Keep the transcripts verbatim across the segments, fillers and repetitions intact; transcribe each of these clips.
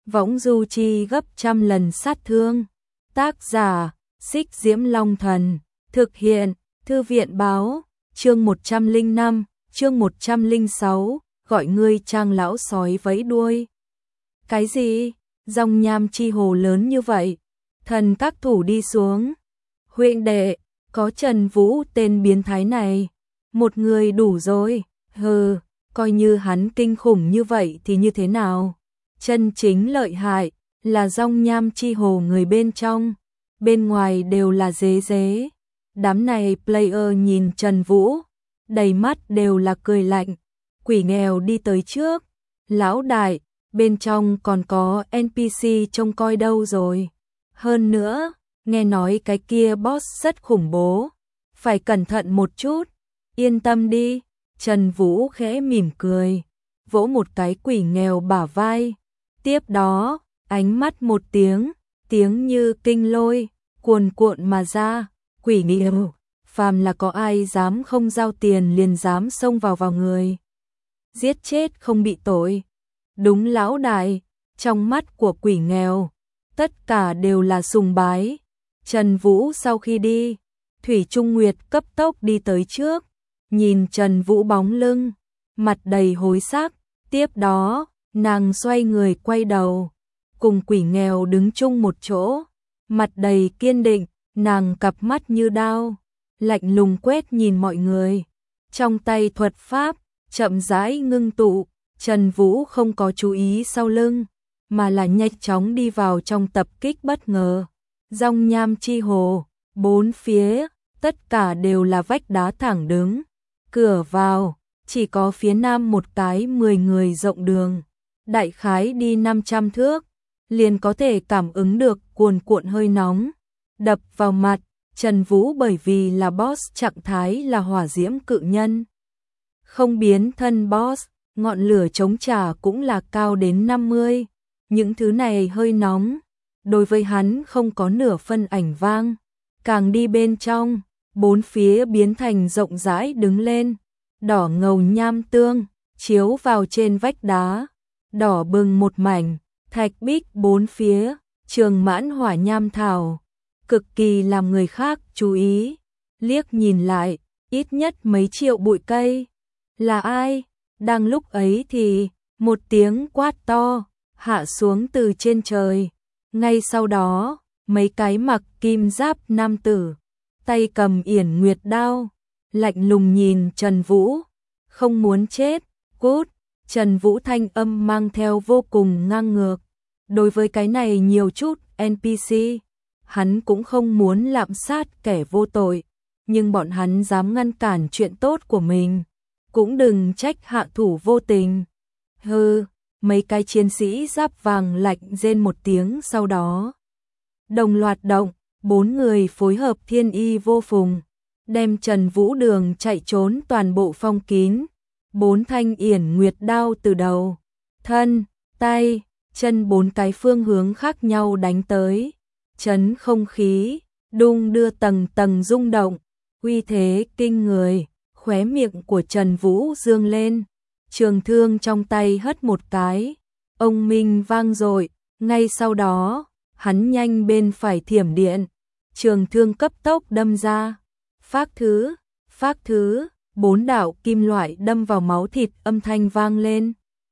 võng du chi gấp trăm lần sát thương. Tác giả, Xích Diễm Long Thần, thực hiện, Thư viện báo, chương một trăm lẻ năm, chương một trăm lẻ sáu, gọi ngươi Trang lão sói vẫy đuôi. Cái gì? Dòng nham chi hồ lớn như vậy? Thần các thủ đi xuống. Huynh đệ, có Trần Vũ tên biến thái này, một người đủ rồi. Hừ, coi như hắn kinh khủng như vậy thì như thế nào? Chân chính lợi hại là dòng nham chi hồ người bên trong, bên ngoài đều là dế dế. Đám này player nhìn Trần Vũ, đầy mắt đều là cười lạnh. Quỷ nghèo đi tới trước. Lão đại, bên trong còn có en pê xê trông coi đâu rồi? Hơn nữa, nghe nói cái kia boss rất khủng bố, phải cẩn thận một chút. Yên tâm đi. Trần Vũ khẽ mỉm cười, vỗ một cái quỷ nghèo bả vai. Tiếp đó, ánh mắt một tiếng, tiếng như kinh lôi, cuồn cuộn mà ra. Quỷ nghèo, phàm là có ai dám không giao tiền liền dám xông vào vào người, giết chết không bị tội. Đúng lão đại, trong mắt của quỷ nghèo, tất cả đều là sùng bái. Trần Vũ sau khi đi, Thủy Trung Nguyệt cấp tốc đi tới trước, nhìn Trần Vũ bóng lưng, mặt đầy hối sắc. Tiếp đó, nàng xoay người quay đầu, cùng quỷ nghèo đứng chung một chỗ, mặt đầy kiên định, nàng cặp mắt như đao, lạnh lùng quét nhìn mọi người. Trong tay thuật pháp, chậm rãi ngưng tụ, Trần Vũ không có chú ý sau lưng, mà là nhanh chóng đi vào trong tập kích bất ngờ. Dòng nham chi hồ, bốn phía, tất cả đều là vách đá thẳng đứng. Cửa vào, chỉ có phía nam một cái mười người rộng đường, đại khái đi năm trăm thước, liền có thể cảm ứng được cuồn cuộn hơi nóng đập vào mặt. Trần Vũ bởi vì là boss trạng thái là hỏa diễm cự nhân, không biến thân boss, ngọn lửa chống trả cũng là cao đến năm mươi. Những thứ này hơi nóng, đối với hắn không có nửa phân ảnh vang. Càng đi bên trong, bốn phía biến thành rộng rãi đứng lên, đỏ ngầu nham tương, chiếu vào trên vách đá, đỏ bừng một mảnh, thạch bích bốn phía, trường mãn hỏa nham thảo, cực kỳ làm người khác chú ý. Liếc nhìn lại, ít nhất mấy triệu bụi cây. Là ai? Đang lúc ấy thì, một tiếng quát to, hạ xuống từ trên trời. Ngay sau đó, mấy cái mặc kim giáp nam tử, tay cầm yển nguyệt đao, lạnh lùng nhìn Trần Vũ. Không muốn chết, cút. Trần Vũ thanh âm mang theo vô cùng ngang ngược. Đối với cái này nhiều chút en pê xê, hắn cũng không muốn lạm sát kẻ vô tội, nhưng bọn hắn dám ngăn cản chuyện tốt của mình, cũng đừng trách hạ thủ vô tình. Hừ, mấy cái chiến sĩ giáp vàng lạnh rên một tiếng, sau đó đồng loạt động, bốn người phối hợp thiên y vô phùng, đem Trần Vũ đường chạy trốn toàn bộ phong kín. Bốn thanh yển nguyệt đao từ đầu, thân, tay, chân bốn cái phương hướng khác nhau đánh tới, chấn không khí, đung đưa tầng tầng rung động, uy thế kinh người. Khóe miệng của Trần Vũ dương lên, trường thương trong tay hất một cái, ông minh vang dội. Ngay sau đó, hắn nhanh bên phải thiểm điện, trường thương cấp tốc đâm ra, phác thứ, phác thứ, bốn đạo kim loại đâm vào máu thịt, âm thanh vang lên.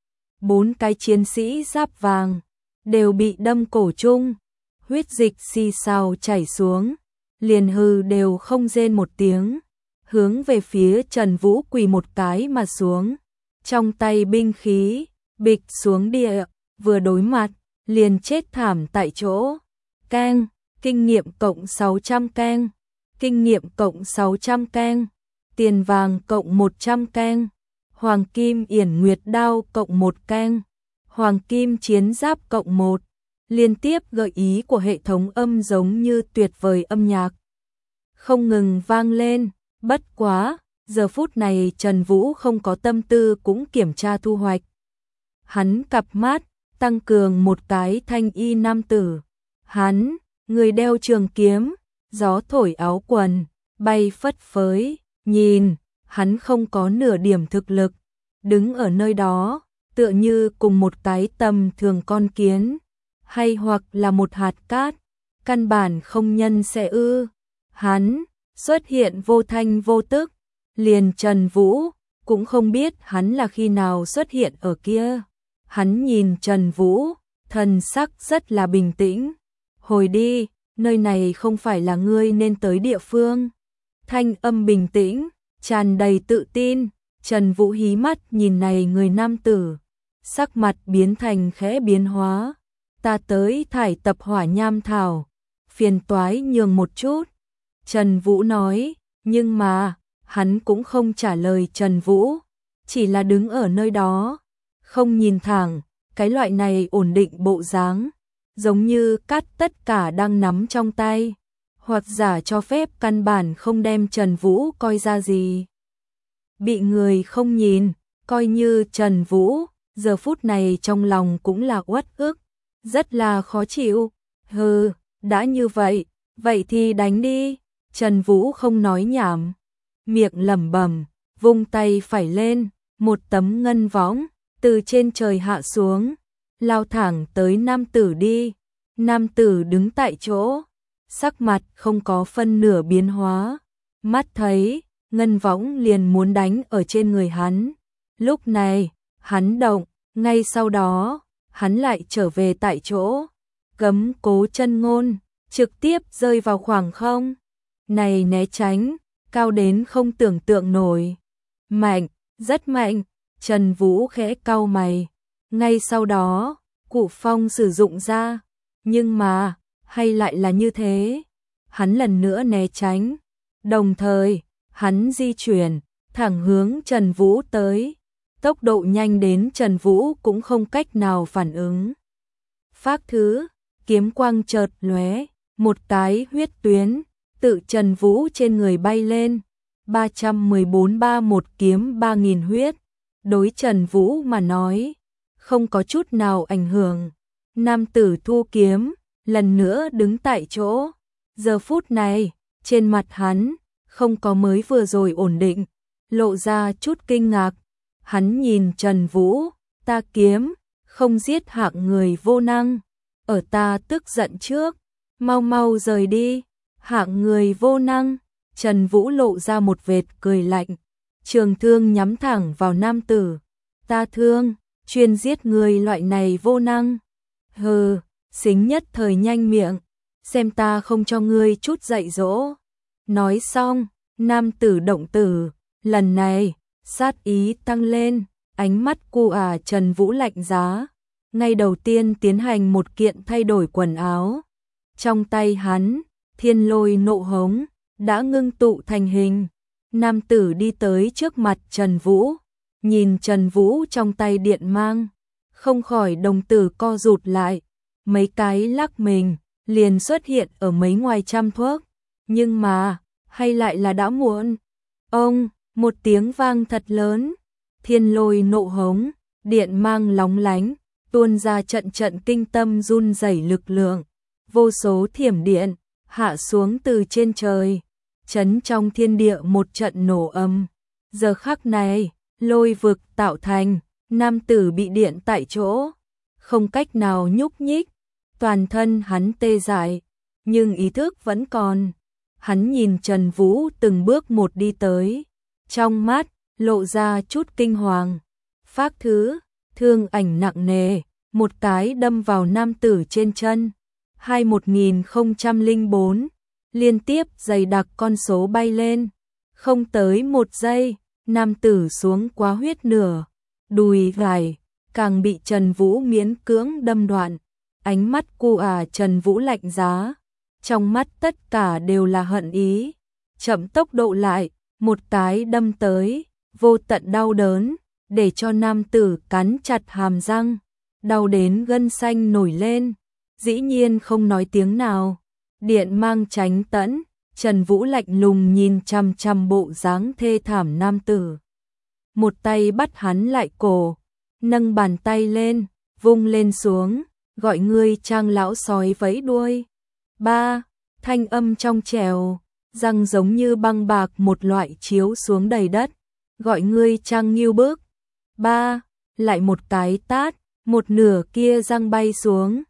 Bốn cái chiến sĩ giáp vàng đều bị đâm cổ chung, huyết dịch xì xào chảy xuống, liền hừ đều không rên một tiếng, hướng về phía Trần Vũ quỳ một cái mà xuống, trong tay binh khí bịch xuống địa, vừa đối mặt liền chết thảm tại chỗ. Keng, kinh nghiệm cộng sáu trăm keng, kinh nghiệm cộng sáu trăm keng, tiền vàng cộng một trăm keng, hoàng kim yển nguyệt đao cộng một keng, hoàng kim chiến giáp cộng một. Liên tiếp gợi ý của hệ thống âm giống như tuyệt vời âm nhạc không ngừng vang lên. Bất quá, giờ phút này Trần Vũ không có tâm tư cũng kiểm tra thu hoạch. Hắn cặp mắt tăng cường một cái thanh y nam tử. Hắn, người đeo trường kiếm, gió thổi áo quần, bay phất phới, nhìn, hắn không có nửa điểm thực lực, đứng ở nơi đó, tựa như cùng một cái tầm thường con kiến, hay hoặc là một hạt cát, căn bản không nhân sẽ ư. Hắn xuất hiện vô thanh vô tức, liền Trần Vũ cũng không biết hắn là khi nào xuất hiện ở kia. Hắn nhìn Trần Vũ, thần sắc rất là bình tĩnh. Hồi đi, nơi này không phải là ngươi nên tới địa phương. Thanh âm bình tĩnh, tràn đầy tự tin. Trần Vũ hí mắt nhìn này người nam tử, sắc mặt biến thành khẽ biến hóa. Ta tới thải tập hỏa nham thảo, phiền toái nhường một chút. Trần Vũ nói, nhưng mà, hắn cũng không trả lời Trần Vũ, chỉ là đứng ở nơi đó, không nhìn thẳng, cái loại này ổn định bộ dáng, giống như cát tất cả đang nắm trong tay, hoặc giả cho phép căn bản không đem Trần Vũ coi ra gì. Bị người không nhìn, coi như Trần Vũ, giờ phút này trong lòng cũng là uất ức, rất là khó chịu. Hừ, đã như vậy, vậy thì đánh đi. Trần Vũ không nói nhảm, miệng lẩm bẩm, vung tay phải lên, một tấm ngân võng từ trên trời hạ xuống, lao thẳng tới nam tử đi. Nam tử đứng tại chỗ, sắc mặt không có phân nửa biến hóa, mắt thấy ngân võng liền muốn đánh ở trên người hắn. Lúc này, hắn động, ngay sau đó, hắn lại trở về tại chỗ, gấm cố chân ngôn, trực tiếp rơi vào khoảng không. Này né tránh, cao đến không tưởng tượng nổi. Mạnh, rất mạnh. Trần Vũ khẽ cau mày. Ngay sau đó, Cụ Phong sử dụng ra. Nhưng mà, hay lại là như thế. Hắn lần nữa né tránh. Đồng thời, hắn di chuyển, thẳng hướng Trần Vũ tới. Tốc độ nhanh đến Trần Vũ cũng không cách nào phản ứng. Phác thứ, kiếm quang chợt lóe, một cái huyết tuyến tự Trần Vũ trên người bay lên. ba trăm mười bốn ba một kiếm ba nghìn huyết. Đối Trần Vũ mà nói, không có chút nào ảnh hưởng. Nam tử thu kiếm, lần nữa đứng tại chỗ. Giờ phút này, trên mặt hắn, không có mới vừa rồi ổn định, lộ ra chút kinh ngạc. Hắn nhìn Trần Vũ, ta kiếm, không giết hạng người vô năng. Ở ta tức giận trước, mau mau rời đi. Hạng người vô năng. Trần Vũ lộ ra một vệt cười lạnh, trường thương nhắm thẳng vào nam tử. Ta thương, chuyên giết người loại này vô năng. Hừ, xính nhất thời nhanh miệng, xem ta không cho ngươi chút dạy dỗ. Nói xong, nam tử động tử, lần này, sát ý tăng lên, ánh mắt cu à Trần Vũ lạnh giá. Ngay đầu tiên tiến hành một kiện thay đổi quần áo. Trong tay hắn, thiên lôi nộ hống đã ngưng tụ thành hình. Nam tử đi tới trước mặt Trần Vũ, nhìn Trần Vũ trong tay điện mang, không khỏi đồng tử co rụt lại, mấy cái lắc mình, liền xuất hiện ở mấy ngoài trăm thước. Nhưng mà, hay lại là đã muộn. Ông, một tiếng vang thật lớn, thiên lôi nộ hống, điện mang lóng lánh, tuôn ra trận trận kinh tâm run rẩy lực lượng, vô số thiểm điện hạ xuống từ trên trời, chấn trong thiên địa một trận nổ âm. Giờ khắc này, lôi vực tạo thành, nam tử bị điện tại chỗ, không cách nào nhúc nhích, toàn thân hắn tê dại, nhưng ý thức vẫn còn. Hắn nhìn Trần Vũ từng bước một đi tới, trong mắt lộ ra chút kinh hoàng. Phác thứ, thương ảnh nặng nề, một cái đâm vào nam tử trên chân. hai một nghìn không trăm lẻ bốn, liên tiếp dày đặc con số bay lên. Không tới một giây, nam tử xuống quá huyết nửa, đùi gài, càng bị Trần Vũ miễn cưỡng đâm đoạn. Ánh mắt cu à Trần Vũ lạnh giá, trong mắt tất cả đều là hận ý. Chậm tốc độ lại, một cái đâm tới, vô tận đau đớn, để cho nam tử cắn chặt hàm răng, đau đến gân xanh nổi lên, dĩ nhiên không nói tiếng nào. Điện mang tránh tẫn, Trần Vũ lạnh lùng nhìn chằm chằm bộ dáng thê thảm nam tử. Một tay bắt hắn lại cổ, nâng bàn tay lên, vung lên xuống, gọi ngươi Trang lão sói vẫy đuôi. Ba, thanh âm trong trèo, răng giống như băng bạc một loại chiếu xuống đầy đất, gọi ngươi Trang nghiêu bức. Ba, lại một cái tát, một nửa kia răng bay xuống.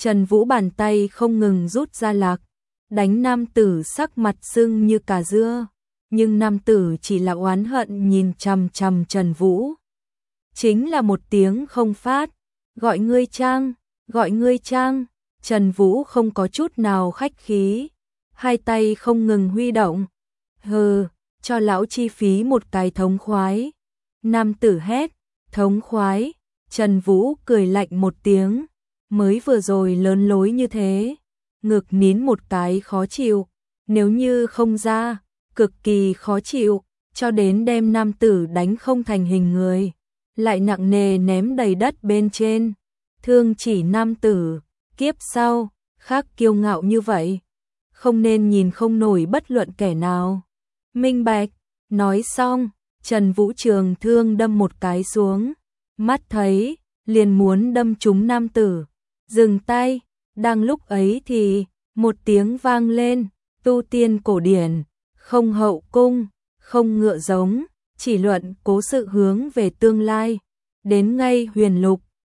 Trần Vũ bàn tay không ngừng rút ra lạc, đánh nam tử sắc mặt sưng như cà dưa, nhưng nam tử chỉ là oán hận nhìn chằm chằm Trần Vũ. Chính là một tiếng không phát, gọi ngươi Trang, gọi ngươi Trang, Trần Vũ không có chút nào khách khí, hai tay không ngừng huy động. Hừ, cho lão chi phí một cái thống khoái. Nam tử hét, thống khoái, Trần Vũ cười lạnh một tiếng, mới vừa rồi lớn lối như thế, ngực nín một cái khó chịu, nếu như không ra, cực kỳ khó chịu, cho đến đem nam tử đánh không thành hình người, lại nặng nề ném đầy đất bên trên, thương chỉ nam tử, kiếp sau, khác kiêu ngạo như vậy, không nên nhìn không nổi bất luận kẻ nào. Minh bạch, nói xong, Trần Vũ trường thương đâm một cái xuống, mắt thấy, liền muốn đâm trúng nam tử, dừng tay, đang lúc ấy thì, một tiếng vang lên, tu tiên cổ điển, không hậu cung, không ngựa giống, chỉ luận cố sự hướng về tương lai, đến ngay huyền lục,